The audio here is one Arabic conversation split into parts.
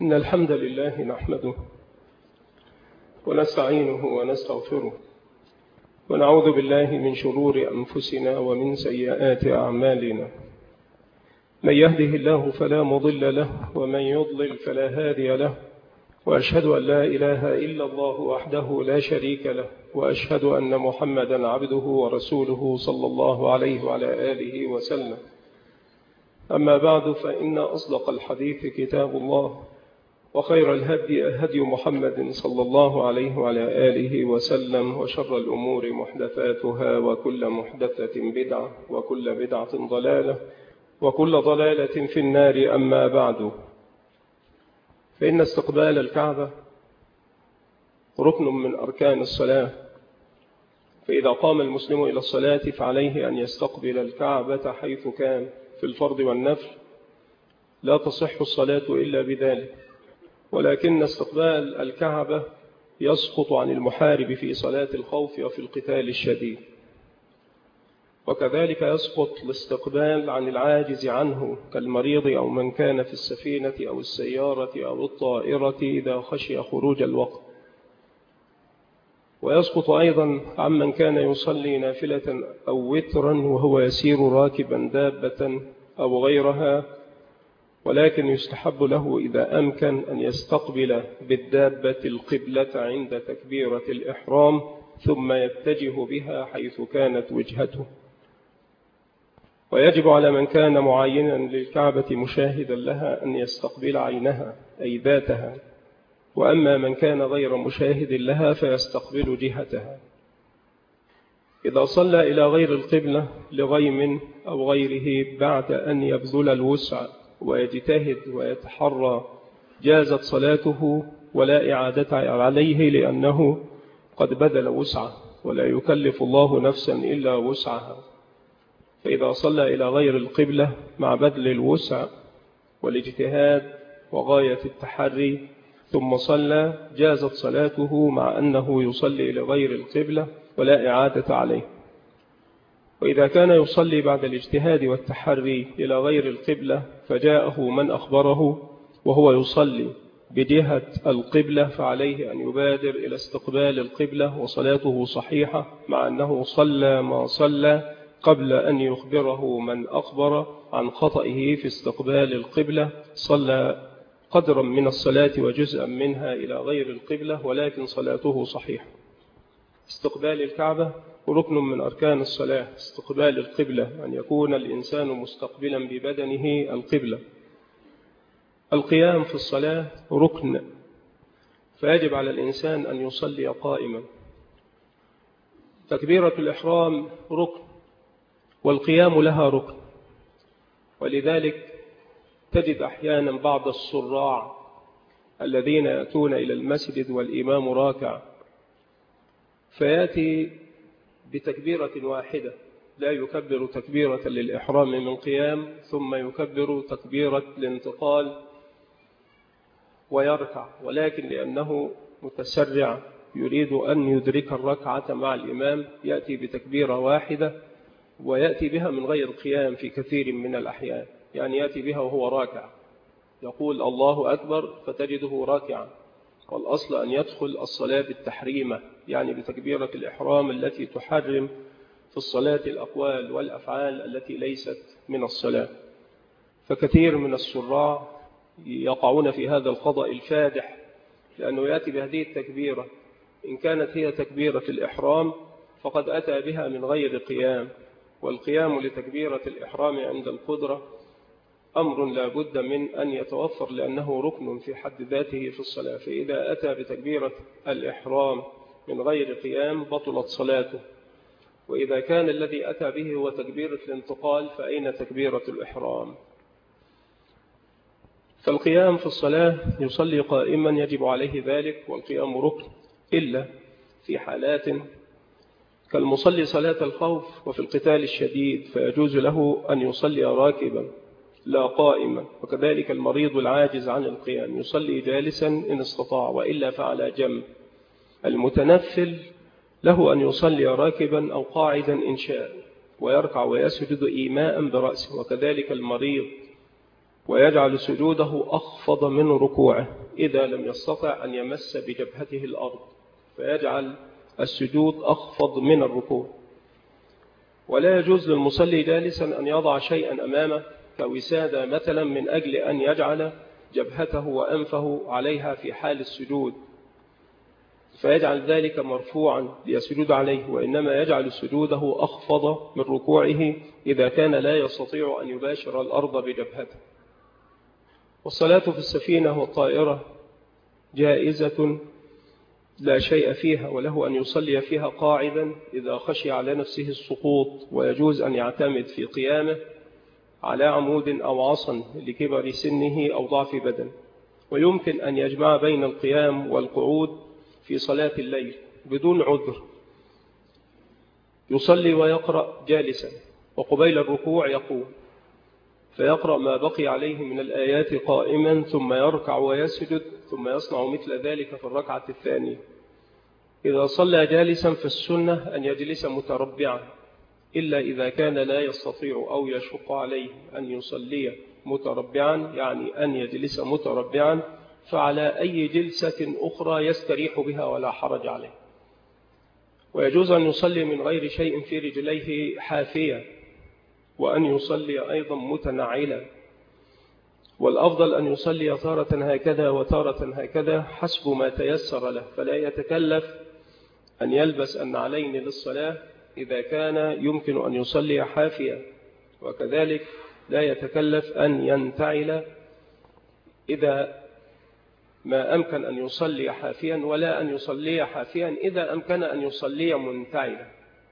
إن الحمد لله نحمده ونستعينه ونستغفره ونعوذ بالله من شرور أنفسنا ومن سيئات أعمالنا. من يهده الله فلا مضل له ومن يضلل فلا هادي له، وأشهد أن لا إله إلا الله وحده لا شريك له، وأشهد أن محمدا عبده ورسوله صلى الله عليه وعلى آله وسلم. أما بعد، فإن أصدق الحديث كتاب الله، وخير الهدي هدي محمد صلى الله عليه وعلى آله وسلم، وشر الأمور محدثاتها، وكل محدثة بدعة، وكل بدعة ضلالة، وكل ضلالة في النار. أما بعد، فإن استقبال الكعبة ركن من أركان الصلاة، فإذا قام المسلم إلى الصلاة فعليه أن يستقبل الكعبة حيث كان في الفرض والنفل، لا تصح الصلاة إلا بذلك. ولكن استقبال الكعبة يسقط عن المحارب في صلاة الخوف وفي القتال الشديد، وكذلك يسقط الاستقبال عن العاجز عنه كالمريض أو من كان في السفينة أو السيارة أو الطائرة إذا خشي خروج الوقت. ويسقط أيضا عمن كان يصلي نافلة أو وترا وهو يسير راكبا دابة أو غيرها، ولكن يستحب له إذا أمكن أن يستقبل بالدابة القبلة عند تكبيرة الإحرام، ثم يتجه بها حيث كانت وجهته. ويجب على من كان معينا للكعبة مشاهدا لها أن يستقبل عينها أي ذاتها، وأما من كان غير مشاهد لها فيستقبل جهتها. إذا صلى إلى غير القبلة لغيم أو غيره بعد أن يبذل الوسع ويجتهد ويتحرى جازت صلاته ولا إعادة عليه، لأنه قد بذل وسعه، ولا يكلف الله نفسا إلا وسعها. فإذا صلى إلى غير القبلة مع بذل الوسع والاجتهاد وغاية التحري ثم صلى جازت صلاته مع أنه يصلي لغير القبلة ولا إعادة عليه. وإذا كان يصلي بعد الاجتهاد والتحري إلى غير القبلة فجاءه من أخبره وهو يصلي بجهة القبلة، فعليه أن يبادر إلى استقبال القبلة وصلاته صحيحة، مع أنه صلى ما صلى قبل أن يخبره من أخبر عن خطئه في استقبال القبلة. صلى قدرا من الصلاة وجزءا منها إلى غير القبلة، ولكن صلاته صحيحة. استقبال الكعبة ركن من أركان الصلاة. استقبال القبلة أن يكون الإنسان مستقبلا ببدنه القبلة. القيام في الصلاة ركن، فيجب على الإنسان أن يصلي قائما. تكبيرة الإحرام ركن، والقيام لها ركن. ولذلك تجد أحيانا بعض الصراع الذين يأتون إلى المسجد والإمام راكع، فيأتي بتكبيرة واحدة، لا يكبر تكبيرة للإحرام من قيام ثم يكبر تكبيرة الانتقال ويركع، ولكن لأنه متسرع يريد أن يدرك الركعة مع الإمام يأتي بتكبيرة واحدة، ويأتي بها من غير قيام في كثير من الأحيان. يعني يأتي بها وهو راكع، يقول الله أكبر فتجده راكعا. والأصل أن يدخل الصلاة بالتحريمة، يعني بتكبيرة الإحرام التي تحرم في الصلاة الأقوال والأفعال التي ليست من الصلاة. فكثير من السراع يقعون في هذا الخطأ الفادح، لأنه يأتي بهذه التكبيرة إن كانت هي تكبيرة الإحرام فقد أتى بها من غير قيام، والقيام لتكبيرة الإحرام عند القدرة أمر لا بد من أن يتوفر، لأنه ركن في حد ذاته في الصلاة. فإذا أتى بتكبيرة الإحرام من غير قيام بطلت صلاته. وإذا كان الذي أتى به هو تكبيرة الانتقال فأين تكبيرة الإحرام؟ فالقيام في الصلاة يصلي قائما يجب عليه ذلك، والقيام ركن، إلا في حالات كالمصلي صلاة الخوف وفي القتال الشديد، فيجوز له أن يصلي راكبا لا قائما. وكذلك المريض العاجز عن القيام يصلي جالسا إن استطاع، وإلا فعلى جنب. المتنفل له أن يصلي راكبا أو قاعدا إن شاء، ويركع ويسجد إيماء برأسه. وكذلك المريض ويجعل سجوده أخفض من ركوعه إذا لم يستطع أن يمس بجبهته الأرض، فيجعل السجود أخفض من الركوع. ولا يجوز للمصلي جالسا أن يضع شيئا أمامه كوسادة مثلا من أجل أن يجعل جبهته وأنفه عليها في حال السجود، فيجعل ذلك مرفوعا ليسجد عليه، وإنما يجعل سجوده أخفض من ركوعه إذا كان لا يستطيع أن يباشر الأرض بجبهته. والصلاة في السفينة والطائرة جائزة لا شيء فيها، وله أن يصلي فيها قاعدا إذا خشي على نفسه السقوط، ويجوز أن يعتمد في قيامه على عمود أو عصا لكبر سنه أو ضعف بدن. ويمكن أن يجمع بين القيام والقعود في صلاة الليل بدون عذر، يصلي ويقرأ جالسا، وقبيل الركوع يقوم فيقرأ ما بقي عليه من الآيات قائما، ثم يركع ويسجد، ثم يصنع مثل ذلك في الركعة الثانية. إذا صلى جالسا فالسنة أن يجلس متربعا، إلا إذا كان لا يستطيع أو يشق عليه أن يصلي متربعا، يعني أن يجلس متربعا، فعلى أي جلسة أخرى يستريح بها ولا حرج عليه. ويجوز أن يصلي من غير شيء في رجليه حافية، وأن يصلي أيضا متنعلا، والأفضل أن يصلي تارة هكذا وتارة هكذا حسب ما تيسر له، فلا يتكلف أن يلبس النعلين للصلاة إذا كان يمكن أن يصلي حافيا، وكذلك لا يتكلف أن ينتعل إذا ما أمكن أن يصلي حافيا، ولا أن يصلي حافيا إذا أمكن أن يصلي منتعلا،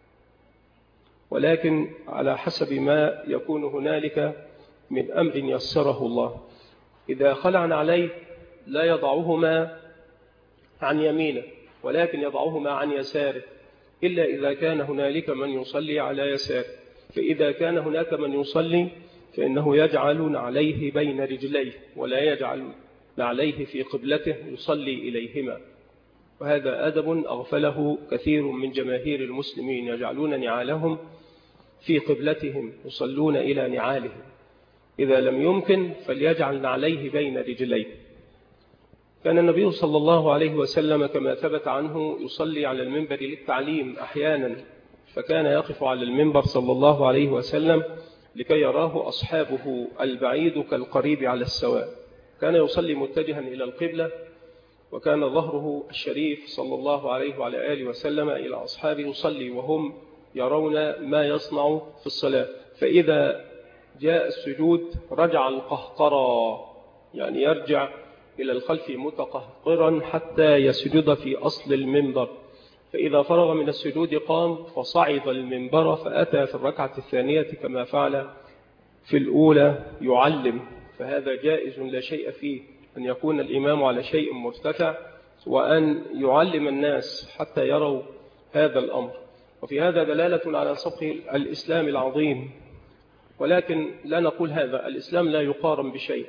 ولكن على حسب ما يكون هنالك من أمر يسره الله. إذا خلع عليه لا يضعهما عن يمينه، ولكن يضعهما عن يساره، إلا إذا كان هنالك من يصلي على يساره. فإذا كان هناك من يصلي فإنه يجعل عليه بين رجليه، ولا يجعل عليه في قبلته يصلي إليهما. وهذا أدب أغفله كثير من جماهير المسلمين، يجعلون نعالهم في قبلتهم، يصلون إلى نعالهم. إذا لم يمكن فليجعل عليه بين رجليه. كان النبي صلى الله عليه وسلم كما ثبت عنه يصلي على المنبر للتعليم أحيانا، فكان يقف على المنبر صلى الله عليه وسلم لكي يراه أصحابه البعيد كالقريب على السواء. كان يصلي متجها إلى القبلة، وكان ظهره الشريف صلى الله عليه وعلى آله وسلم إلى أصحابه يصلي، وهم يرون ما يصنع في الصلاة. فإذا جاء السجود رجع القهقرى، يعني يرجع إلى الخلف متقهقرا حتى يسجد في أصل المنبر. فإذا فرغ من السجود قام فصعد المنبر، فأتى في الركعة الثانية كما فعل في الأولى يعلم. فهذا جائز لا شيء فيه، أن يكون الإمام على شيء مرتفع وأن يعلم الناس حتى يروا هذا الأمر. وفي هذا دلالة على سبق الإسلام العظيم، ولكن لا نقول هذا، الإسلام لا يقارن بشيء.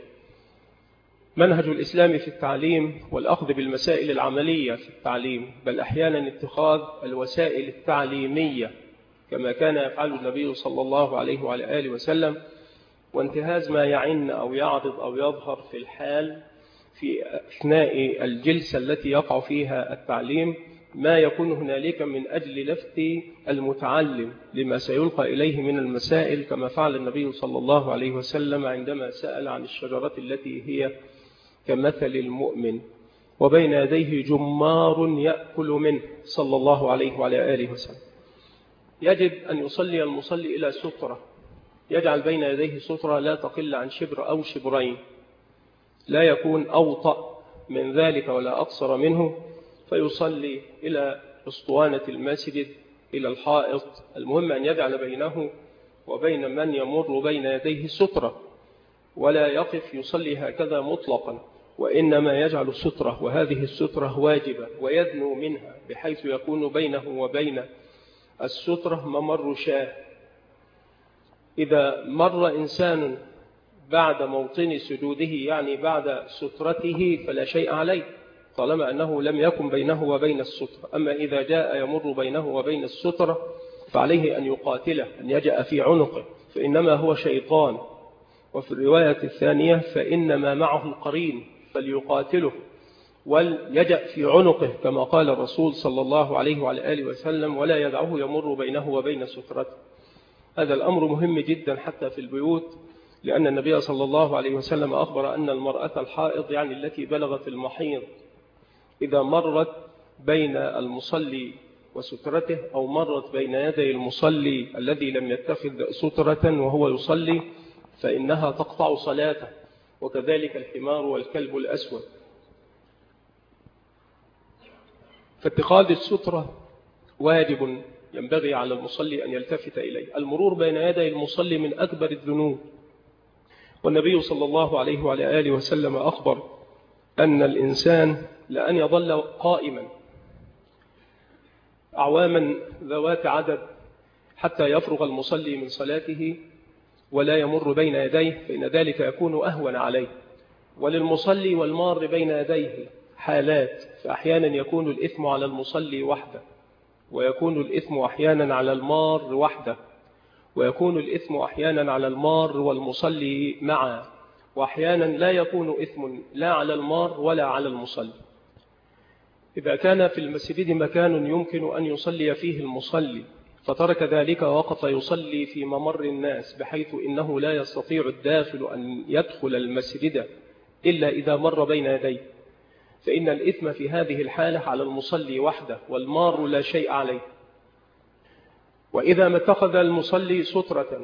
منهج الإسلام في التعليم والأخذ بالمسائل العملية في التعليم، بل أحيانا اتخاذ الوسائل التعليمية كما كان يفعل النبي صلى الله عليه وعلى آله وسلم، وانتهاز ما يعن أو يعرض أو يظهر في الحال في أثناء الجلسة التي يقع فيها التعليم، ما يكون هنالك من أجل لفت المتعلم لما سيلقى إليه من المسائل، كما فعل النبي صلى الله عليه وسلم عندما سأل عن الشجرة التي هي كمثل المؤمن وبين يديه جمار يأكل منه صلى الله عليه وعلى آله وسلم. يجب أن يصلي المصلي إلى سترة، يجعل بين يديه سترة لا تقل عن شبر أو شبرين، لا يكون أوطأ من ذلك ولا أقصر منه، فيصلي إلى أسطوانة المسجد، إلى الحائط. المهم أن يجعل بينه وبين من يمر بين يديه سترة، ولا يقف يصلي هكذا مطلقا، وإنما يجعل سترة، وهذه السترة واجبة ويدنو منها بحيث يكون بينه وبين السترة ممر شاه. إذا مر إنسان بعد موطن سجوده، يعني بعد سترته، فلا شيء عليه طالما أنه لم يكن بينه وبين السترة. أما إذا جاء يمر بينه وبين السترة فعليه أن يقاتله، أن يجأ في عنقه، فإنما هو شيطان وفي الرواية الثانية فإن ما معه القرين فليقاتله وليجأ في عنقه كما قال الرسول صلى الله عليه وعلى آله وسلم ولا يدعه يمر بينه وبين سترته. هذا الأمر مهم جدا حتى في البيوت، لأن النبي صلى الله عليه وسلم أخبر أن المرأة الحائض يعني التي بلغت المحيض إذا مرت بين المصلي وسترته أو مرت بين يدي المصلي الذي لم يتخذ سترة وهو يصلي فإنها تقطع صلاته، وكذلك الحمار والكلب الأسود. فاتخاذ السترة واجب ينبغي على المصلي أن يلتفت إليه. المرور بين يدي المصلي من أكبر الذنوب، والنبي صلى الله عليه وعلى آله وسلم أخبر أن الإنسان لأن يظل قائما أعواما ذوات عدد حتى يفرغ المصلي من صلاته ولا يمر بين يديه، فإن ذلك يكون أهون عليه. وللمصلي والمار بين يديه حالات، فأحيانا يكون الإثم على المصلي وحده، ويكون الإثم أحيانا على المار وحده، ويكون الإثم أحيانا على المار والمصلي معا، وأحيانا لا يكون إثم لا على المار ولا على المصلي. إذا كان في المسجد مكان يمكن أن يصلي فيه المصلي فترك ذلك ووقف يصلي في ممر الناس بحيث إنه لا يستطيع الداخل أن يدخل المسجد إلا إذا مر بين يديه، فإن الإثم في هذه الحالة على المصلي وحده، والمار لا شيء عليه. وإذا ما اتخذ المصلي سترة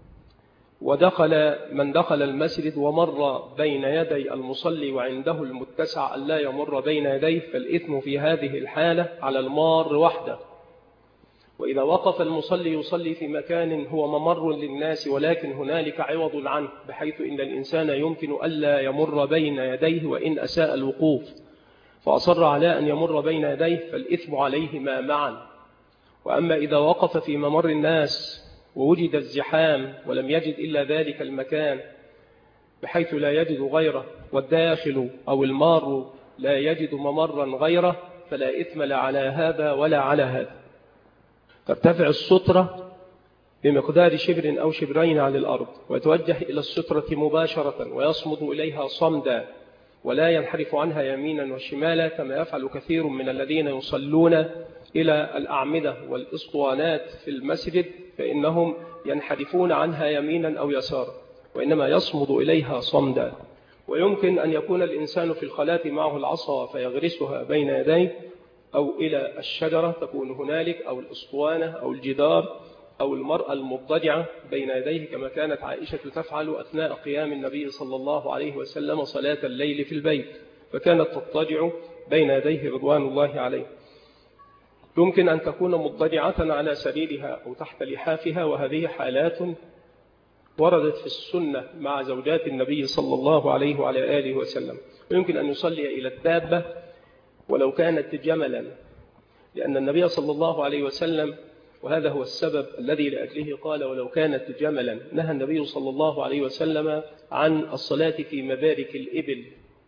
ودخل من دخل المسجد ومر بين يدي المصلي وعنده المتسع ألا يمر بين يديه، فالإثم في هذه الحالة على المار وحده. وإذا وقف المصلي يصلي في مكان هو ممر للناس ولكن هنالك عوض عنه بحيث إن الإنسان يمكن ألا يمر بين يديه وإن أساء الوقوف، فأصر على أن يمر بين يديه فالإثم عليهما معا. وأما إذا وقف في ممر الناس ووجد الزحام ولم يجد إلا ذلك المكان بحيث لا يجد غيره، والداخل أو المار لا يجد ممرا غيره، فلا إثم لا على هذا ولا على هذا. ترتفع السترة بمقدار شبر أو شبرين عن الأرض ويتوجه إلى السترة مباشرة ويصمد إليها صمدا ولا ينحرف عنها يمينا وشمالا كما يفعل كثير من الذين يصلون إلى الأعمدة والإسطوانات في المسجد، فإنهم ينحرفون عنها يمينا أو يسارا، وإنما يصمد إليها صمدا. ويمكن أن يكون الإنسان في الخلاة معه العصا فيغرسها بين يديه أو إلى الشجرة تكون هنالك أو الإسطوانة أو الجدار أو المرأة المضطجعة بين يديه كما كانت عائشة تفعل أثناء قيام النبي صلى الله عليه وسلم صلاة الليل في البيت، فكانت تضطجع بين يديه رضوان الله عليه. يمكن أن تكون مضطجعة على سريرها أو تحت لحافها، وهذه حالات وردت في السنة مع زوجات النبي صلى الله عليه وعلى آله وسلم. ويمكن أن يصلي إلى الدابة ولو كانت جملا، لأن النبي صلى الله عليه وسلم، وهذا هو السبب الذي لأجله قال ولو كانت جملا، نهى النبي صلى الله عليه وسلم عن الصلاة في مبارك الإبل،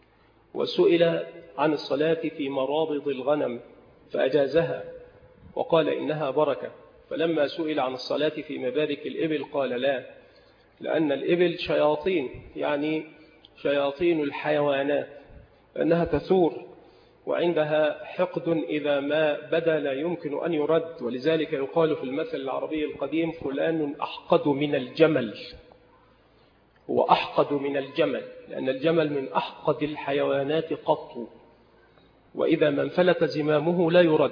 وسئل عن الصلاة في مرابض الغنم فأجازها وقال إنها بركة. فلما سئل عن الصلاة في مبارك الإبل قال لا، لأن الإبل شياطين، يعني شياطين الحيوانات، لأنها تثور وعندها حقد إذا ما بدا لا يمكن أن يرد، ولذلك يقال في المثل العربي القديم فلان أحقد من الجمل، هو أحقد من الجمل، لأن الجمل من أحقد الحيوانات قط، وإذا ما انفلت زمامه لا يرد.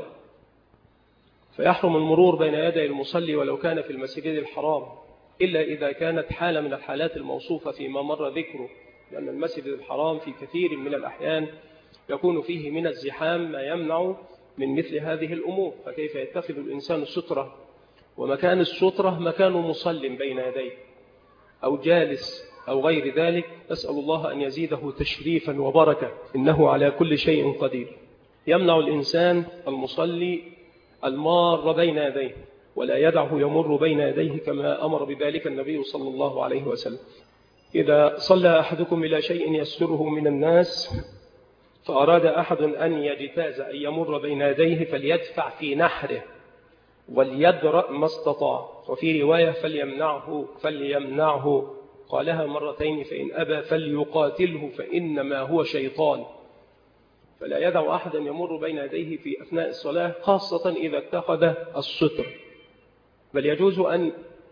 فيحرم المرور بين يدي المصلي ولو كان في المسجد الحرام، إلا إذا كانت حالة من الحالات الموصوفة فيما مر ذكره، لأن المسجد الحرام في كثير من الأحيان يكون فيه من الزحام ما يمنع من مثل هذه الأمور، فكيف يتخذ الإنسان السترة ومكان السترة مكان مصل بين يديه أو جالس أو غير ذلك؟ أسأل الله أن يزيده تشريفا وبركة، إنه على كل شيء قدير. يمنع الإنسان المصلي المار بين يديه ولا يدعه يمر بين يديه كما أمر بذلك النبي صلى الله عليه وسلم. إذا صلى أحدكم إلى شيء يستره من الناس فأراد أحد أن يجتاز أن يمر بين يديه فليدفع في نحره وليدرأ ما استطاع، وفي رواية فليمنعه قالها مرتين فإن أبى فليقاتله فإنما هو شيطان. فلا يدع أحدا يمر بين يديه في أثناء الصلاة، خاصة إذا اتخذ الستر، بل يجوز أن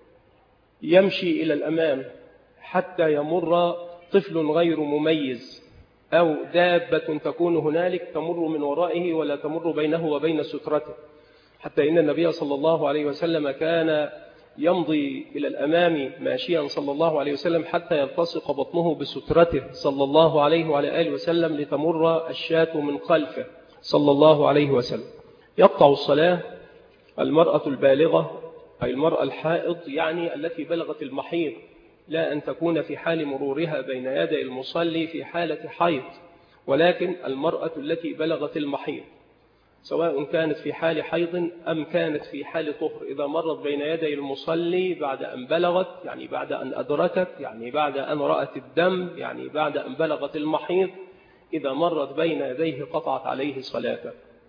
يمشي إلى الأمام حتى يمر طفل غير مميز أو دابة تكون هنالك تمر من ورائه ولا تمر بينه وبين سترته، حتى إن النبي صلى الله عليه وسلم كان يمضي إلى الأمام ماشيا صلى الله عليه وسلم حتى يلتصق بطنه بسترته صلى الله عليه وعلى آله وسلم لتمر الشاة من خلفه صلى الله عليه وسلم. يقطع الصلاة المرأة البالغة أي المرأة الحائض، يعني التي بلغت المحيض، لا أن تكون في حال مرورها بين يدي المصلي في حالة حيض، ولكن المرأة التي بلغت المحيض سواء كانت في حال حيض أم كانت في حال طهر، إذا مرت بين يدي المصلي بعد أن بلغت، يعني بعد أن أدركت، يعني بعد أن رأت الدم، يعني بعد أن بلغت المحيض، إذا مرت بين يديه قطعت عليه صلاته.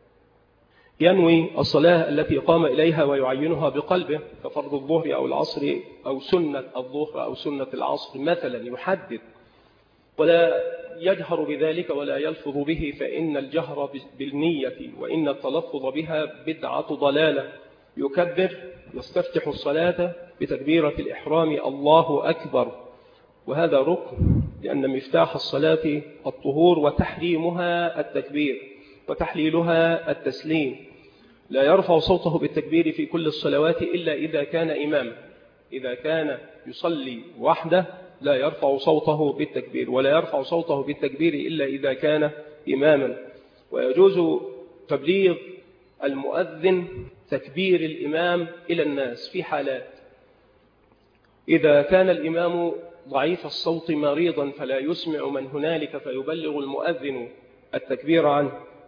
ينوي الصلاة التي قام إليها ويعينها بقلبه كفرض الظهر أو العصر أو سنة الظهر أو سنة العصر مثلا، يحدد ولا يجهر بذلك ولا يلفظ به، فإن الجهر بالنية وإن التلفظ بها بدعة ضلالة. يكبر، يستفتح الصلاة بتكبيرة الإحرام الله أكبر، وهذا ركن، لأن مفتاح الصلاة الطهور وتحريمها التكبير وتحليلها التسليم. لا يرفع صوته بالتكبير في كل الصلوات إلا إذا كان إماما. إذا كان يصلي وحده لا يرفع صوته بالتكبير، ولا يرفع صوته بالتكبير إلا إذا كان إماما. ويجوز تبليغ المؤذن تكبير الإمام إلى الناس في حالات: إذا كان الإمام ضعيف الصوت مريضا فلا يسمع من هنالك فيبلغ المؤذن التكبير عنه،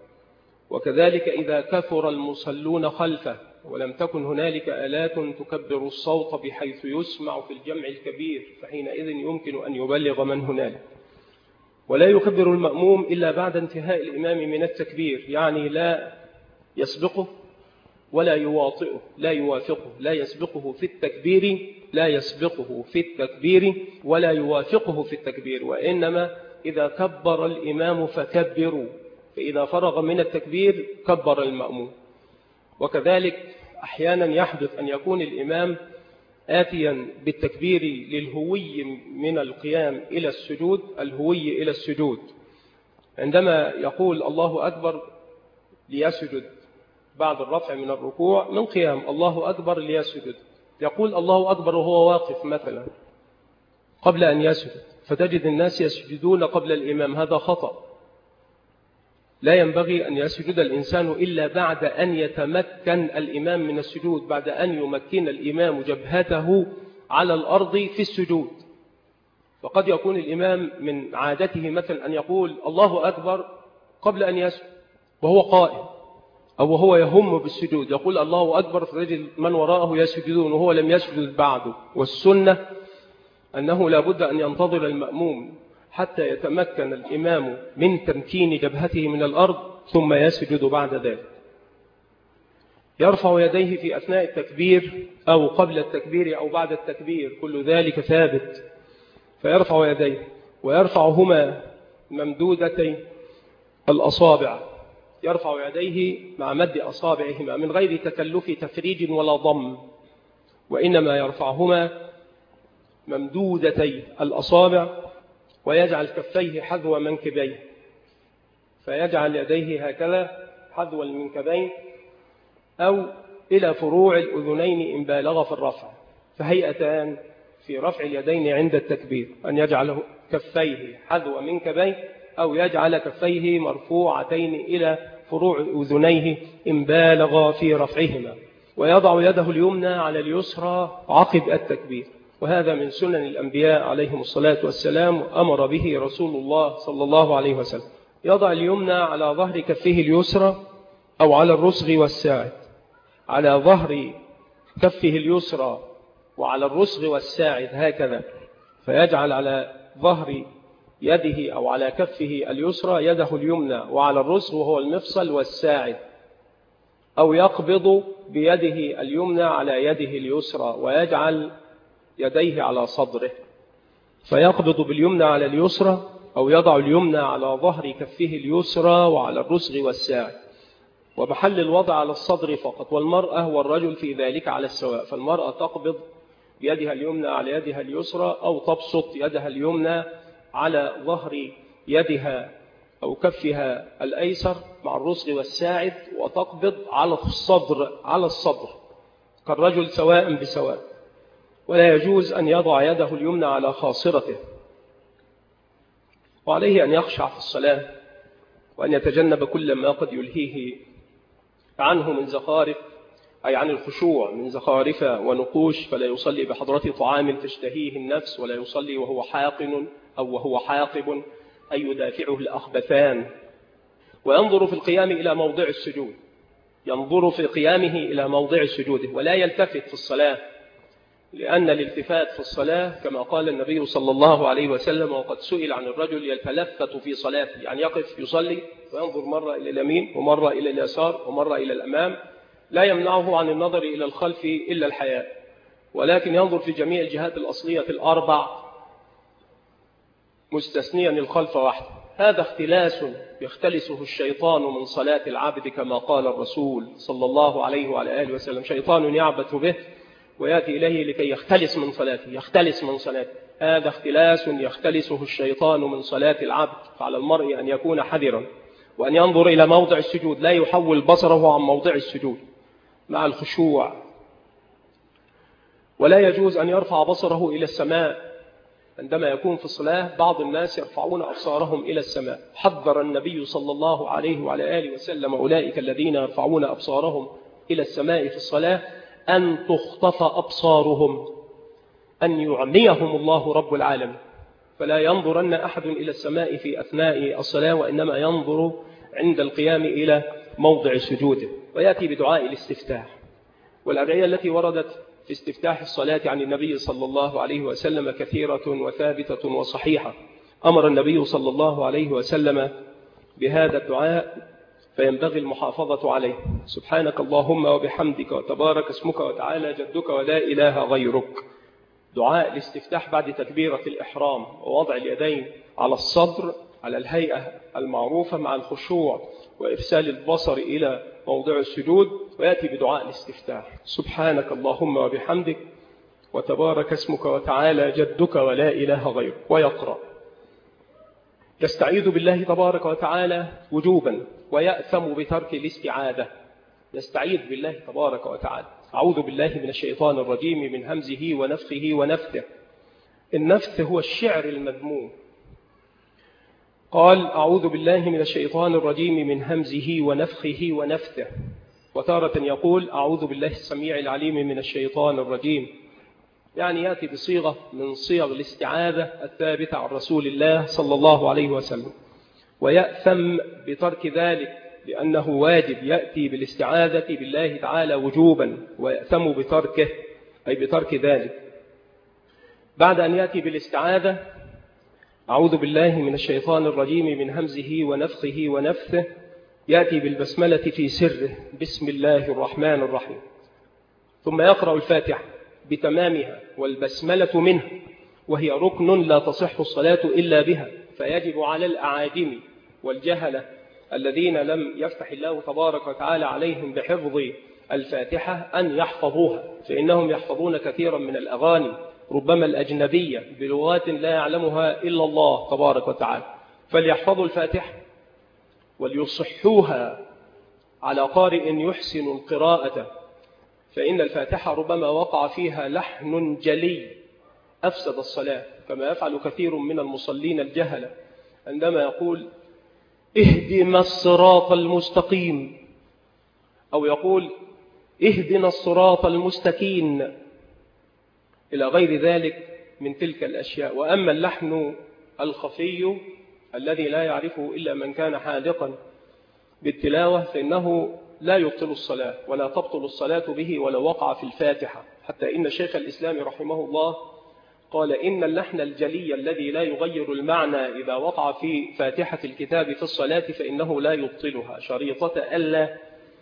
وكذلك إذا كثر المصلون خلفه ولم تكن هنالك آلات تكبر الصوت بحيث يسمع في الجمع الكبير، فحينئذ يمكن أن يبلغ من هنالك. ولا يكبر المأموم إلا بعد انتهاء الإمام من التكبير، يعني لا يسبقه ولا يواطئه، لا يوافقه، لا يسبقه في التكبير، لا يسبقه في التكبير ولا يوافقه في التكبير، وإنما إذا كبر الإمام فكبروا، فإذا فرغ من التكبير كبر المأموم. وكذلك أحيانا يحدث أن يكون الإمام آتيا بالتكبير للهوي من القيام إلى السجود، الهوي إلى السجود، عندما يقول الله أكبر ليسجد بعد الرفع من الركوع من قيام، الله أكبر ليسجد، يقول الله أكبر وهو واقف مثلا قبل أن يسجد، فتجد الناس يسجدون قبل الإمام، هذا خطأ. لا ينبغي أن يسجد الإنسان إلا بعد أن يتمكن الإمام من السجود، بعد أن يمكن الإمام جبهته على الأرض في السجود. وقد يكون الإمام من عادته مثلا أن يقول الله أكبر قبل أن يسجد وهو قائم، أو وهو يهم بالسجود يقول الله أكبر، فتجد من وراءه يسجدون وهو لم يسجد بعده. والسنة أنه لا بد أن ينتظر المأموم حتى يتمكن الإمام من تمكين جبهته من الأرض ثم يسجد بعد ذلك. يرفع يديه في أثناء التكبير أو قبل التكبير أو بعد التكبير، كل ذلك ثابت. فيرفع يديه ويرفعهما ممدودتي الأصابع، يرفع يديه مع مد أصابعهما من غير تكلف تفريج ولا ضم، وإنما يرفعهما ممدودتي الأصابع، ويجعل كفيه حذو منكبيه، فيجعل يديه هكذا حذو المنكبين أو إلى فروع الأذنين إن بالغ في الرفع. فهيئتان في رفع اليدين عند التكبير: أن يجعل كفيه حذو منكبيه أو يجعل كفيه مرفوعتين إلى فروع أذنيه إن بالغ في رفعهما، ويضع يده اليمنى على اليسرى عقب التكبير. وهذا من سنن الأنبياء عليهم الصلاة والسلام، أمر به رسول الله صلى الله عليه وسلم. يضع اليمنى على ظهر كفه اليسرى أو على الرسغ والساعد، على ظهر كفه اليسرى وعلى الرسغ والساعد هكذا، فيجعل على ظهر يده أو على كفه اليسرى يده اليمنى وعلى الرسغ وهو المفصل والساعد، أو يقبض بيده اليمنى على يده اليسرى ويجعل يديه على صدره. فيقبض باليمنى على اليسرى، أو يضع اليمنى على ظهر كفه اليسرى وعلى الرسغ والساعد، ومحل الوضع على الصدر فقط، والمرأة والرجل في ذلك على السواء. فالمرأة تقبض بيدها اليمنى على يدها اليسرى، أو تبسط يدها اليمنى على ظهر يدها أو كفها الأيسر مع الرسغ والساعد، وتقبض على الصدر كالرجل سواء بسواء. ولا يجوز أن يضع يده اليمنى على خاصرته، وعليه أن يخشع في الصلاة، وأن يتجنب كل ما قد يلهيه عنه من زخارف، أي عن الخشوع من زخارف ونقوش. فلا يصلي بحضرة طعام تشتهيه النفس، ولا يصلي وهو حاقن أو وهو حاقب، أي يدافعه الأخبثان. وينظر في القيام إلى موضع السجود، ينظر في قيامه إلى موضع سجوده، ولا يلتفت في الصلاة، لأن الالتفات في الصلاة كما قال النبي صلى الله عليه وسلم، وقد سئل عن الرجل يتلفت في صلاته، يعني يقف يصلي وينظر مرة إلى اليمين ومرة إلى اليسار ومرة إلى الأمام، لا يمنعه عن النظر إلى الخلف إلا الحياء، ولكن ينظر في جميع الجهات الأصلية الأربع مستثنيا الخلف وحده. هذا اختلاس يختلسه الشيطان من صلاة العبد، كما قال الرسول صلى الله عليه وعلى آله وسلم: شيطان يعبث به ويأتي إليه لكي يختلس من صلاته. هذا اختلاس يختلسه الشيطان من صلاة العبد، فعلى المرء أن يكون حذرا، وأن ينظر إلى موضع السجود، لا يحول بصره عن موضع السجود مع الخشوع. ولا يجوز أن يرفع بصره إلى السماء عندما يكون في الصلاة. بعض الناس يرفعون أبصارهم إلى السماء، حذر النبي صلى الله عليه وعلى آله وسلم أولئك الذين يرفعون أبصارهم إلى السماء في الصلاة أن تخطف أبصارهم، أن يعميهم الله رب العالمين. فلا ينظرن أحد إلى السماء في أثناء الصلاة، وإنما ينظر عند القيام إلى موضع سجوده. ويأتي بدعاء الاستفتاح، والأدعية التي وردت في استفتاح الصلاة عن النبي صلى الله عليه وسلم كثيرة وثابتة وصحيحة. أمر النبي صلى الله عليه وسلم بهذا الدعاء، فينبغي المحافظة عليه: سبحانك اللهم وبحمدك وتبارك اسمك وتعالى جدك ولا إله غيرك. دعاء الاستفتاح بعد تكبيرة الإحرام، ووضع اليدين على الصدر على الهيئة المعروفة مع الخشوع، وإرسال البصر إلى موضع السجود. ويأتي بدعاء الاستفتاح: سبحانك اللهم وبحمدك وتبارك اسمك وتعالى جدك ولا إله غيرك. ويقرأ: يستعيذ بالله تبارك وتعالى وجوبا، ويأثم بترك الاستعاذة. يستعيذ بالله تبارك وتعالى: أعوذ بالله من الشيطان الرجيم من همزه ونفخه ونفثه. النفث هو الشعر المذموم. قال: أعوذ بالله من الشيطان الرجيم من همزه ونفخه ونفثه. وتارة يقول: أعوذ بالله السميع العليم من الشيطان الرجيم، يعني يأتي بصيغة من صيغ الاستعاذة الثابتة عن رسول الله صلى الله عليه وسلم. ويأثم بترك ذلك لأنه واجب، يأتي بالاستعاذة بالله تعالى وجوبا، ويأثم بتركه أي بترك ذلك. بعد أن يأتي بالاستعاذة: أعوذ بالله من الشيطان الرجيم من همزه ونفخه ونفثه، يأتي بالبسملة في سره: بسم الله الرحمن الرحيم. ثم يقرأ الفاتحة بتمامها والبسملة منه، وهي ركن لا تصح الصلاة إلا بها، فيجب على الأعاجم والجهلة الذين لم يفتح الله تبارك وتعالى عليهم بحفظ الفاتحة أن يحفظوها، فإنهم يحفظون كثيرا من الأغاني ربما الأجنبية بلغات لا يعلمها إلا الله تبارك وتعالى. فليحفظوا الفاتحة وليصحوها على قارئ يحسن القراءة، فإن الفاتحة ربما وقع فيها لحن جلي أفسد الصلاة، كما يفعل كثير من المصلين الجهلة عندما يقول: اهدنا الصراط المستقيم، أو يقول: اهدنا الصراط المستكين، إلى غير ذلك من تلك الأشياء. وأما اللحن الخفي الذي لا يعرفه إلا من كان حاذقا بالتلاوة، فإنه لا يبطل الصلاة ولا تبطل الصلاة به ولو وقع في الفاتحة. حتى إن شيخ الإسلام رحمه الله قال: إن اللحن الجلي الذي لا يغير المعنى إذا وقع في فاتحة الكتاب في الصلاة فإنه لا يبطلها، شريطة ألا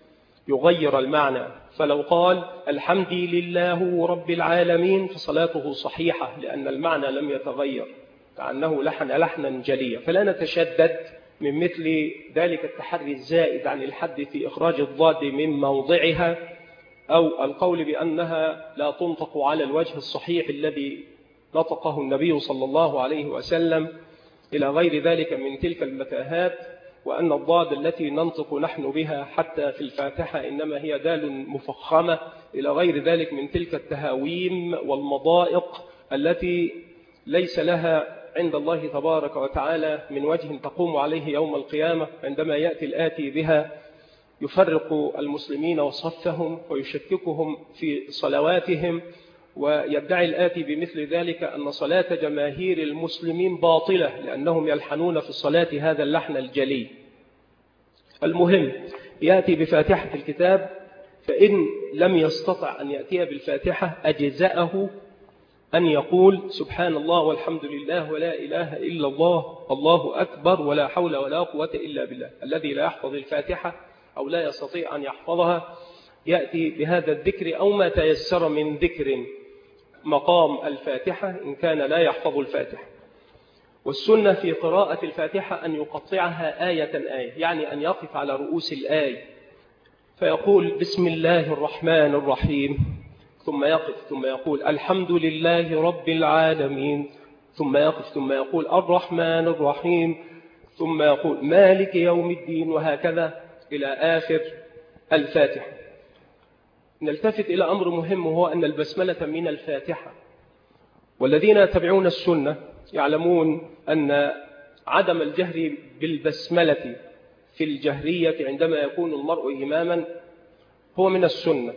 يغير المعنى، فلو قال الحمد لله رب العالمين فصلاته صحيحة لأن المعنى لم يتغير، كأنه لحن لحنا جليا. فلا نتشدد من مثل ذلك التحري الزائد عن الحد في إخراج الضاد من موضعها، أو القول بأنها لا تنطق على الوجه الصحيح الذي نطقه النبي صلى الله عليه وسلم، إلى غير ذلك من تلك المتاهات. وأن الضاد التي ننطق نحن بها حتى في الفاتحة إنما هي دال مفخمة، إلى غير ذلك من تلك التهاويم والمضائق التي ليس لها عند الله تبارك وتعالى من وجه تقوم عليه يوم القيامة، عندما يأتي الآتي بها يفرق المسلمين وصفهم ويشككهم في صلواتهم، ويدعي الآتي بمثل ذلك أن صلاة جماهير المسلمين باطلة لأنهم يلحنون في الصلاة هذا اللحن الجلي. المهم يأتي بفاتحة الكتاب، فإن لم يستطع أن يأتي بالفاتحة أجزأه أن يقول سبحان الله والحمد لله ولا إله إلا الله الله أكبر ولا حول ولا قوة إلا بالله. الذي لا يحفظ الفاتحة أو لا يستطيع أن يحفظها يأتي بهذا الذكر أو ما تيسر من ذكر مقام الفاتحة إن كان لا يحفظ الفاتحة. والسنة في قراءة الفاتحة أن يقطعها آية آية، يعني أن يقف على رؤوس الآية فيقول بسم الله الرحمن الرحيم، ثم يقف ثم يقول الحمد لله رب العالمين، ثم يقف ثم يقول الرحمن الرحيم، ثم يقول مالك يوم الدين، وهكذا إلى آخر الفاتحة. نلتفت إلى أمر مهم، وهو أن البسملة من الفاتحة، والذين يتبعون السنة يعلمون أن عدم الجهر بالبسملة في الجهرية عندما يكون المرء إماما هو من السنة،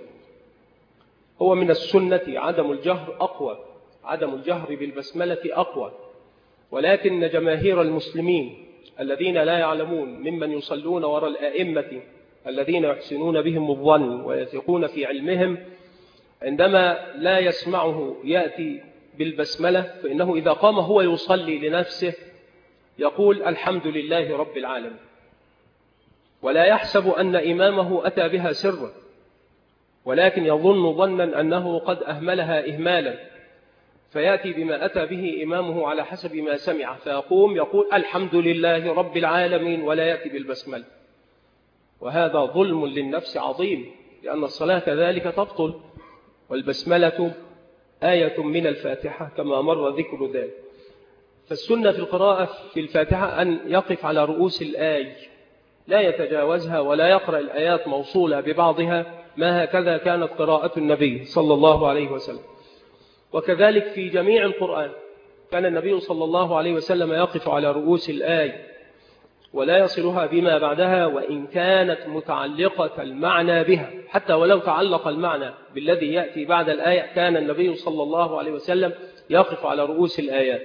هو من السنة. عدم الجهر أقوى، عدم الجهر بالبسملة أقوى، ولكن جماهير المسلمين الذين لا يعلمون ممن يصلون وراء الآئمة الذين يحسنون بهم الظن ويثقون في علمهم، عندما لا يسمعه يأتي بالبسملة فإنه إذا قام هو يصلي لنفسه يقول الحمد لله رب العالمين، ولا يحسب أن إمامه أتى بها سرا، ولكن يظن ظنا أنه قد أهملها إهمالا، فيأتي بما أتى به إمامه على حسب ما سمع، فيقوم يقول الحمد لله رب العالمين ولا يأتي بالبسملة. وهذا ظلم للنفس عظيم، لأن الصلاة كذلك تبطل، والبسملة آية من الفاتحة كما مر ذكر ذلك. فالسنة في القراءة في الفاتحة أن يقف على رؤوس الآي، لا يتجاوزها ولا يقرأ الآيات موصولة ببعضها، ما هكذا كانت قراءة النبي صلى الله عليه وسلم. وكذلك في جميع القرآن كان النبي صلى الله عليه وسلم يقف على رؤوس الآي ولا يصلها بما بعدها، وإن كانت متعلقة المعنى بها، حتى ولو تعلق المعنى بالذي يأتي بعد الآية كان النبي صلى الله عليه وسلم يقف على رؤوس الآيات.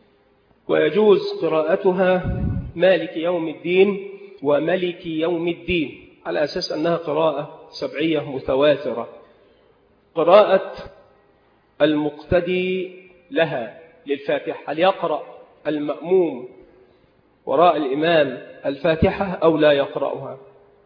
ويجوز قراءتها مالك يوم الدين وملك يوم الدين على أساس أنها قراءة سبعية متواترة. قراءة المقتدي لها للفاتحة، هل يقرأ المأموم وراء الإمام الفاتحة أو لا يقرأها؟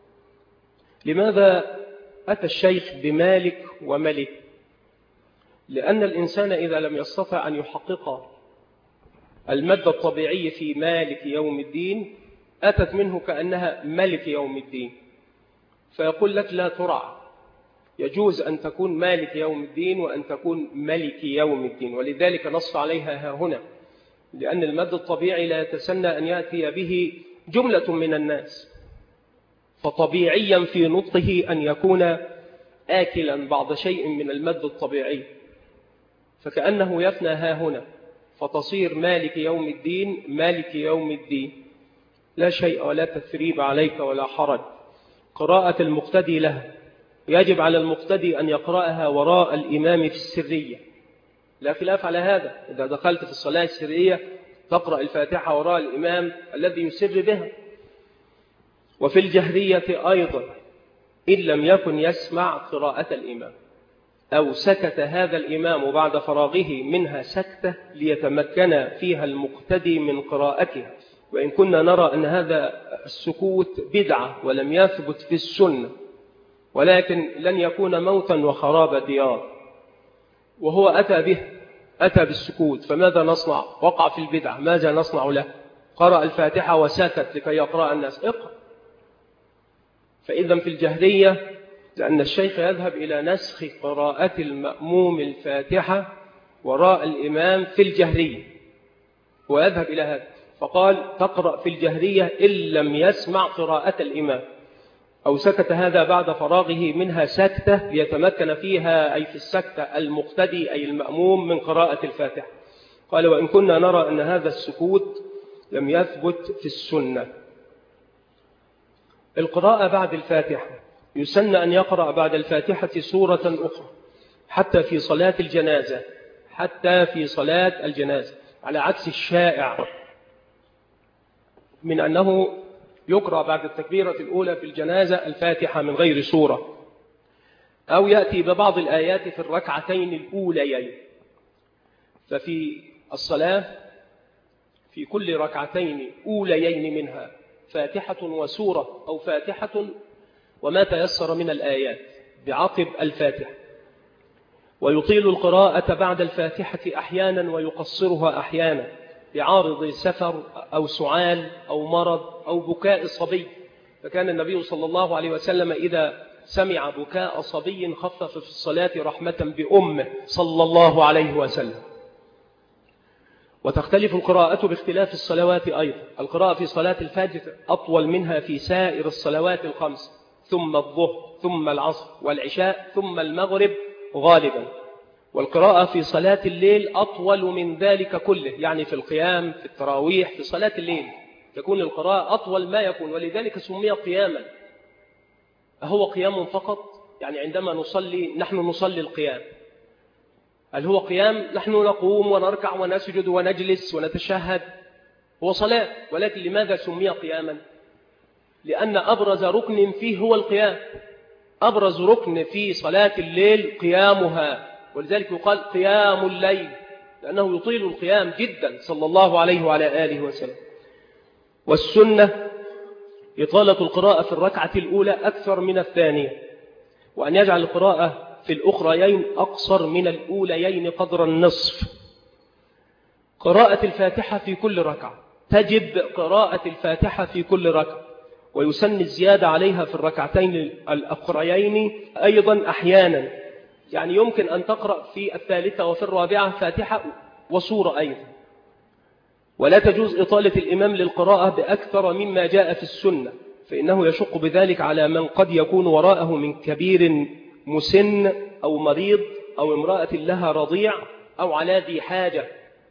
لماذا أتى الشيخ بمالك وملك؟ لأن الإنسان إذا لم يستطع أن يحقق المد الطبيعي في مالك يوم الدين أتت منه كأنها ملك يوم الدين، فيقول لك لا ترع، يجوز أن تكون مالك يوم الدين وأن تكون ملك يوم الدين، ولذلك نص عليها ها هنا، لأن المد الطبيعي لا يتسنى أن يأتي به جملة من الناس، فطبيعيا في نطقه أن يكون آكلا بعض شيء من المد الطبيعي، فكأنه يفنى ها هنا فتصير مالك يوم الدين مالك يوم الدين، لا شيء ولا تثريب عليك ولا حرج. قراءة المقتدي لها يجب على المقتدي أن يقرأها وراء الإمام في السرية، لا خلاف على هذا، إذا دخلت في الصلاة السرية تقرأ الفاتحة وراء الإمام الذي يسر بها. وفي الجهرية أيضا إن لم يكن يسمع قراءة الإمام أو سكت هذا الإمام بعد فراغه منها سكتة ليتمكن فيها المقتدي من قراءتها، وإن كنا نرى أن هذا السكوت بدعة ولم يثبت في السنة، ولكن لن يكون موتا وخراب ديار، وهو أتى بالسكوت، فماذا نصنع؟ وقع في البدعة، ماذا نصنع له؟ قرأ الفاتحة وسكت لكي يقرأ الناس، اقرأ. فإذا في الجهرية، لأن الشيخ يذهب إلى نسخ قراءة المأموم الفاتحة وراء الإمام في الجهرية، ويذهب إلى هذا، فقال تقرأ في الجهرية إن لم يسمع قراءة الإمام، أو سكت هذا بعد فراغه منها سكتة ليتمكن فيها، أي في السكتة المقتدي أي المأموم من قراءة الفاتحة. قال وإن كنا نرى أن هذا السكوت لم يثبت في السنة. القراءة بعد الفاتحة، يسن أن يقرأ بعد الفاتحة سورة أخرى حتى في صلاة الجنازة، على عكس الشائع من أنه يقرأ بعد التكبيرة الأولى في الجنازة الفاتحة من غير سورة، أو يأتي ببعض الآيات في الركعتين الأوليين. ففي الصلاة في كل ركعتين أوليين منها فاتحة وسورة، أو فاتحة وما تيسر من الآيات بعقب الفاتحة، ويطيل القراءة بعد الفاتحة أحيانا ويقصرها أحيانا بعارض سفر أو سعال أو مرض أو بكاء صبي. فكان النبي صلى الله عليه وسلم إذا سمع بكاء صبي خفف في الصلاة رحمة بأمه صلى الله عليه وسلم. وتختلف القراءة باختلاف الصلوات أيضا. القراءة في صلاة الفجر أطول منها في سائر الصلوات الخمس، ثم الظهر، ثم العصر والعشاء، ثم المغرب غالبا. والقراءة في صلاة الليل أطول من ذلك كله، يعني في القيام، في التراويح، في صلاة الليل تكون القراءة أطول ما يكون، ولذلك سمي قياما. أهو قيام فقط؟ يعني عندما نحن نصلي القيام، هل هو قيام نحن نقوم ونركع ونسجد ونجلس ونتشهد؟ هو صلاة، ولكن لماذا سمي قياما؟ لأن أبرز ركن فيه هو القيام، أبرز ركن في صلاة الليل قيامها، ولذلك يقال قيام الليل، لأنه يطيل القيام جدا صلى الله عليه وعلى آله وسلم. والسنة إطالة القراءة في الركعة الأولى أكثر من الثانية، وأن يجعل القراءة في الأخريين أقصر من الأوليين قدر النصف. قراءة الفاتحة في كل ركعة، تجب قراءة الفاتحة في كل ركعة، ويسن الزيادة عليها في الركعتين الأخريين أيضا أحيانا، يعني يمكن أن تقرأ في الثالثة وفي الرابعة فاتحة وسورة أيضا. ولا تجوز إطالة الإمام للقراءة بأكثر مما جاء في السنة، فإنه يشق بذلك على من قد يكون وراءه من كبير مسن أو مريض أو امرأة لها رضيع أو على ذي حاجة.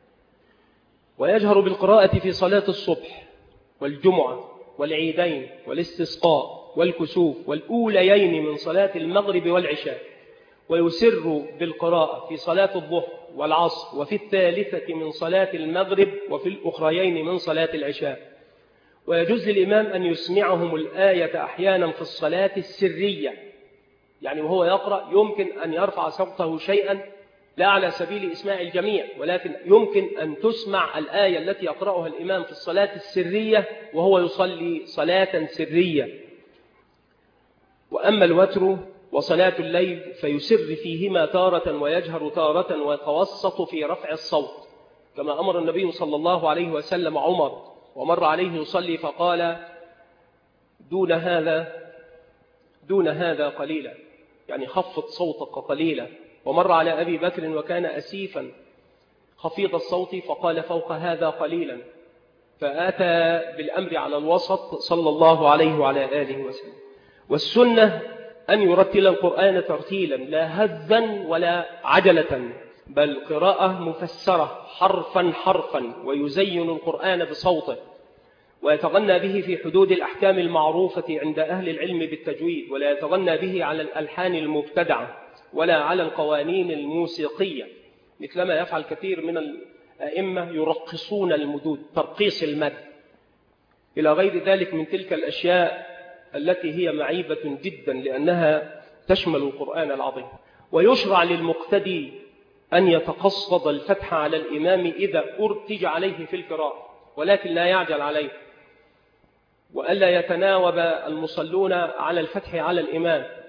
ويجهر بالقراءة في صلاة الصبح والجمعة والعيدين والاستسقاء والكسوف والأوليين من صلاة المغرب والعشاء، ويسر بالقراءة في صلاة الظهر والعصر وفي الثالثة من صلاة المغرب وفي الأخريين من صلاة العشاء. ويجوز للإمام أن يسمعهم الآية أحيانا في الصلاة السرية، يعني وهو يقرأ يمكن أن يرفع صوته شيئا، لا على سبيل إسماع الجميع، ولكن يمكن أن تسمع الآية التي يقرأها الإمام في الصلاة السرية وهو يصلي صلاة سرية. وأما الوتر وصلاة الليل فيسر فيهما تارة ويجهر تارة ويتوسط في رفع الصوت، كما أمر النبي صلى الله عليه وسلم عمر ومر عليه يصلي فقال دون هذا قليلا، يعني خفض صوتك قليلا. ومر على أبي بكر وكان أسيفا خفيض الصوت فقال فوق هذا قليلا، فآتى بالأمر على الوسط صلى الله عليه وعلى آله وسلم. والسنة أن يرتل القرآن ترتيلا، لا هذا ولا عجلة، بل قراءة مفسرة حرفا حرفا، ويزين القرآن بصوته، ويتغنى به في حدود الأحكام المعروفة عند أهل العلم بالتجويد، ولا يتغنى به على الألحان المبتدعة ولا على القوانين الموسيقية، مثلما يفعل كثير من الأئمة يرقصون المدود، ترقيص المد، إلى غير ذلك من تلك الأشياء التي هي معيبة جدا لأنها تشمل القرآن العظيم. ويشرع للمقتدي أن يتقصد الفتح على الإمام إذا أرتج عليه في القراءة، ولكن لا يعجل عليه، وألا يتناوب المصلون على الفتح على الإمام،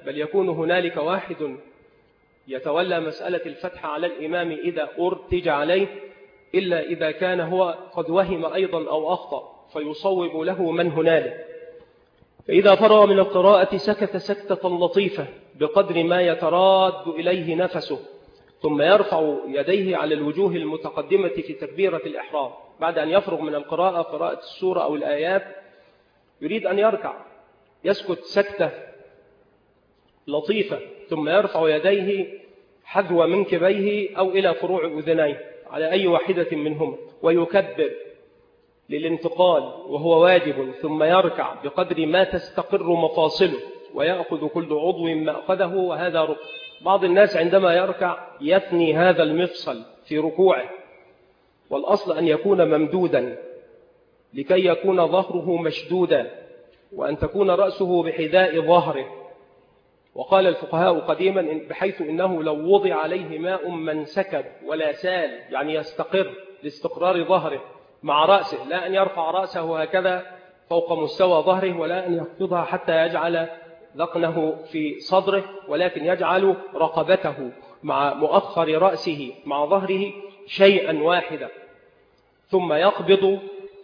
بل يكون هنالك واحد يتولى مسألة الفتح على الإمام إذا أرتج عليه، إلا إذا كان هو قد وهم أيضا أو أخطأ فيصوب له من هنالك. فإذا فرغ من القراءة سكت سكتة لطيفة بقدر ما يتراد إليه نفسه، ثم يرفع يديه على الوجوه المتقدمة في تكبيرة الإحرام. بعد أن يفرغ من القراءة، قراءة السورة أو الآيات، يريد أن يركع، يسكت سكتة لطيفة، ثم يرفع يديه حذو منكبيه أو إلى فروع أذنيه على أي واحدة منهما، ويكبر للانتقال وهو واجب، ثم يركع بقدر ما تستقر مفاصله ويأخذ كل عضو ما أخذه، وهذا ركن. بعض الناس عندما يركع يثني هذا المفصل في ركوعه، والأصل أن يكون ممدودا لكي يكون ظهره مشدودا، وأن تكون رأسه بحذاء ظهره. وقال الفقهاء قديما بحيث إنه لو وضع عليه ماء منسكب ولا سال، يعني يستقر لاستقرار ظهره مع رأسه، لا أن يرفع رأسه هكذا فوق مستوى ظهره، ولا أن يخفضها حتى يجعل ذقنه في صدره، ولكن يجعل رقبته مع مؤخر رأسه مع ظهره شيئا واحدا، ثم يقبض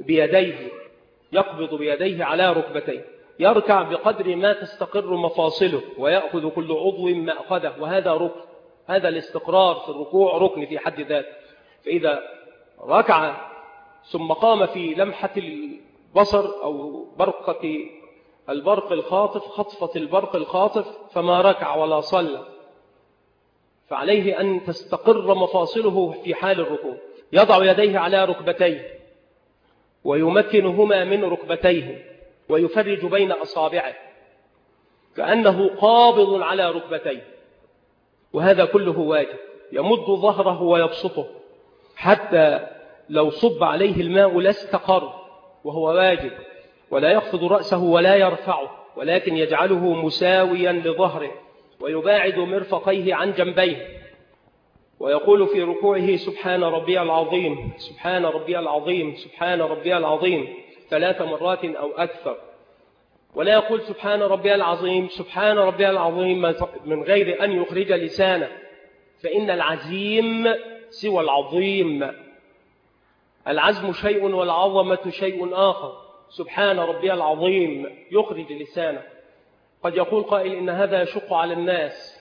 بيديه على ركبتيه، يركع بقدر ما تستقر مفاصله ويأخذ كل عضو ما أخذه، وهذا ركن. هذا الاستقرار في الركوع ركن في حد ذاته. فإذا ركع ثم قام في لمحة البصر أو برقة البرق الخاطف، خطفة البرق الخاطف، فما ركع ولا صلى، فعليه أن تستقر مفاصله في حال الركوع. يضع يديه على ركبتيه ويمكنهما من ركبتيه ويفرج بين أصابعه كأنه قابض على ركبتيه، وهذا كله واجب. يمد ظهره ويبسطه حتى لو صب عليه الماء لاستقر، وهو واجب. ولا يخفض رأسه ولا يرفعه، ولكن يجعله مساويا لظهره، ويباعد مرفقيه عن جنبيه، ويقول في ركوعه سبحان ربي العظيم، سبحان ربي العظيم، سبحان ربي العظيم 3 مرات أو أكثر. ولا يقول سبحان ربي العظيم، سبحان ربي العظيم من غير أن يخرج لسانه، فإن العزيم سوى العظيم. العزم شيء والعظمة شيء آخر. سبحان ربي العظيم يخرج لسانه. قد يقول قائل إن هذا يشق على الناس،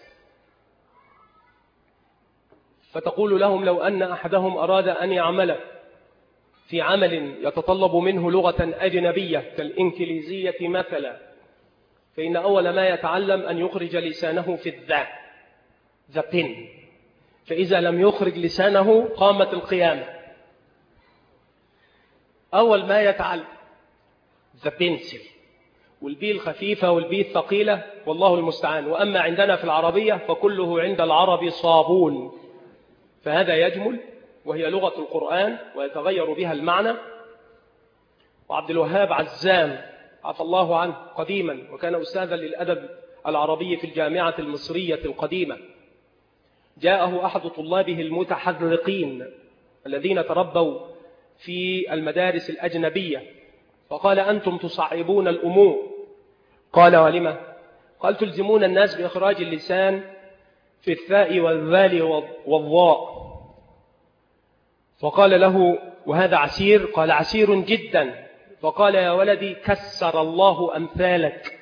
فتقول لهم لو أن أحدهم أراد أن يعمل في عمل يتطلب منه لغة أجنبية كالإنكليزية مثلا، فإن أول ما يتعلم أن يخرج لسانه في ذا بن، فإذا لم يخرج لسانه قامت القيامة. أول ما يتعلم ذا بنسل، والبي الخفيفة والبي الثقيلة، والله المستعان. وأما عندنا في العربية فكله عند العرب صابون، فهذا يجمل، وهي لغة القرآن ويتغير بها المعنى. وعبد الوهاب عزام عفى الله عنه قديما، وكان أستاذا للأدب العربي في الجامعة المصرية القديمة، جاءه أحد طلابه المتحذقين الذين تربوا في المدارس الأجنبية، فقال أنتم تصعبون الأمور. قال ولما؟ قال تلزمون الناس بإخراج اللسان في الثاء والذال والضاء. فقال له وهذا عسير؟ قال عسير جدا. فقال يا ولدي كسر الله أمثالك.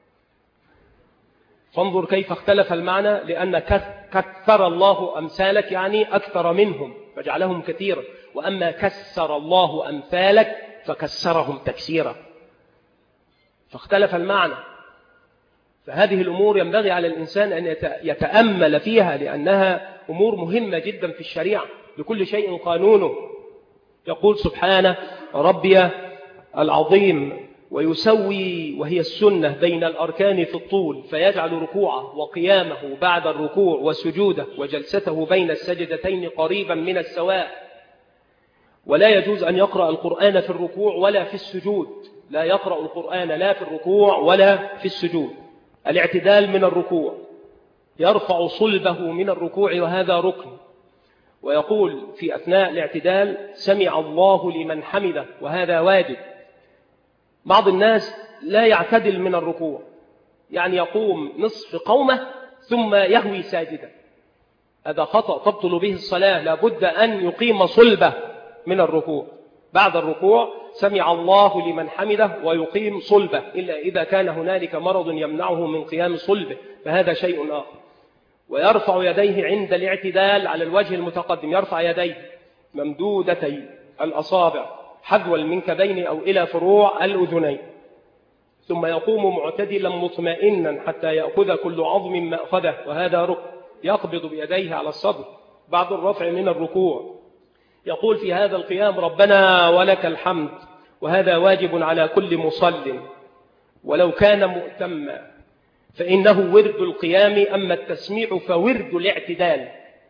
فانظر كيف اختلف المعنى، لأن كثر الله أمثالك يعني أكثر منهم فجعلهم كثيرا، وأما كسر الله أمثالك فكسرهم تكسيرا، فاختلف المعنى. فهذه الأمور ينبغي على الإنسان أن يتأمل فيها، لأنها أمور مهمة جدا في الشريعة، لكل شيء قانونه. يقول سبحانه ربي العظيم، ويسوي وهي السنة بين الأركان في الطول، فيجعل ركوعه وقيامه بعد الركوع وسجوده وجلسته بين السجدتين قريبا من السواء. ولا يجوز أن يقرأ القرآن في الركوع ولا في السجود، لا يقرأ القرآن لا في الركوع ولا في السجود. الاعتدال من الركوع، يرفع صلبه من الركوع وهذا ركن، ويقول في أثناء الاعتدال سمع الله لمن حمده وهذا واجب. بعض الناس لا يعتدل من الركوع، يعني يقوم نصف قومه ثم يهوي ساجدا، هذا خطأ تبطل به الصلاة. لابد أن يقيم صلبة من الركوع، بعد الركوع سمع الله لمن حمده ويقيم صلبة، إلا إذا كان هنالك مرض يمنعه من قيام صلبه فهذا شيء آخر. ويرفع يديه عند الاعتدال على الوجه المتقدم، يرفع يديه ممدودتي الأصابع حذو المنكبين أو إلى فروع الأذنين، ثم يقوم معتدلا مطمئنا حتى يأخذ كل عظم مأخذه، وهذا ركن. يقبض بيديه على الصدر بعد الرفع من الركوع، يقول في هذا القيام ربنا ولك الحمد، وهذا واجب على كل مصل ولو كان مؤتما، فإنه ورد القيام، أما التسميع فورد الاعتدال.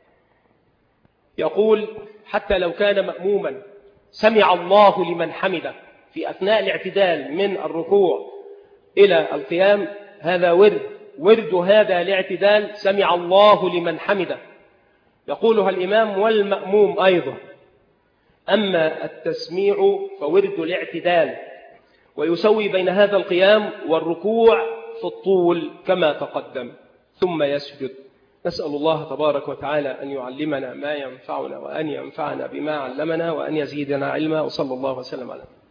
يقول حتى لو كان مأموما سمع الله لمن حمده في أثناء الاعتدال من الركوع إلى القيام، هذا ورد هذا الاعتدال سمع الله لمن حمده، يقولها الإمام والمأموم أيضا. أما التسميع فورد الاعتدال، ويسوي بين هذا القيام والركوع في الطول كما تقدم، ثم يسجد. نسأل الله تبارك وتعالى أن يعلمنا ما ينفعنا، وأن ينفعنا بما علمنا، وأن يزيدنا علما، وصلى الله وسلم على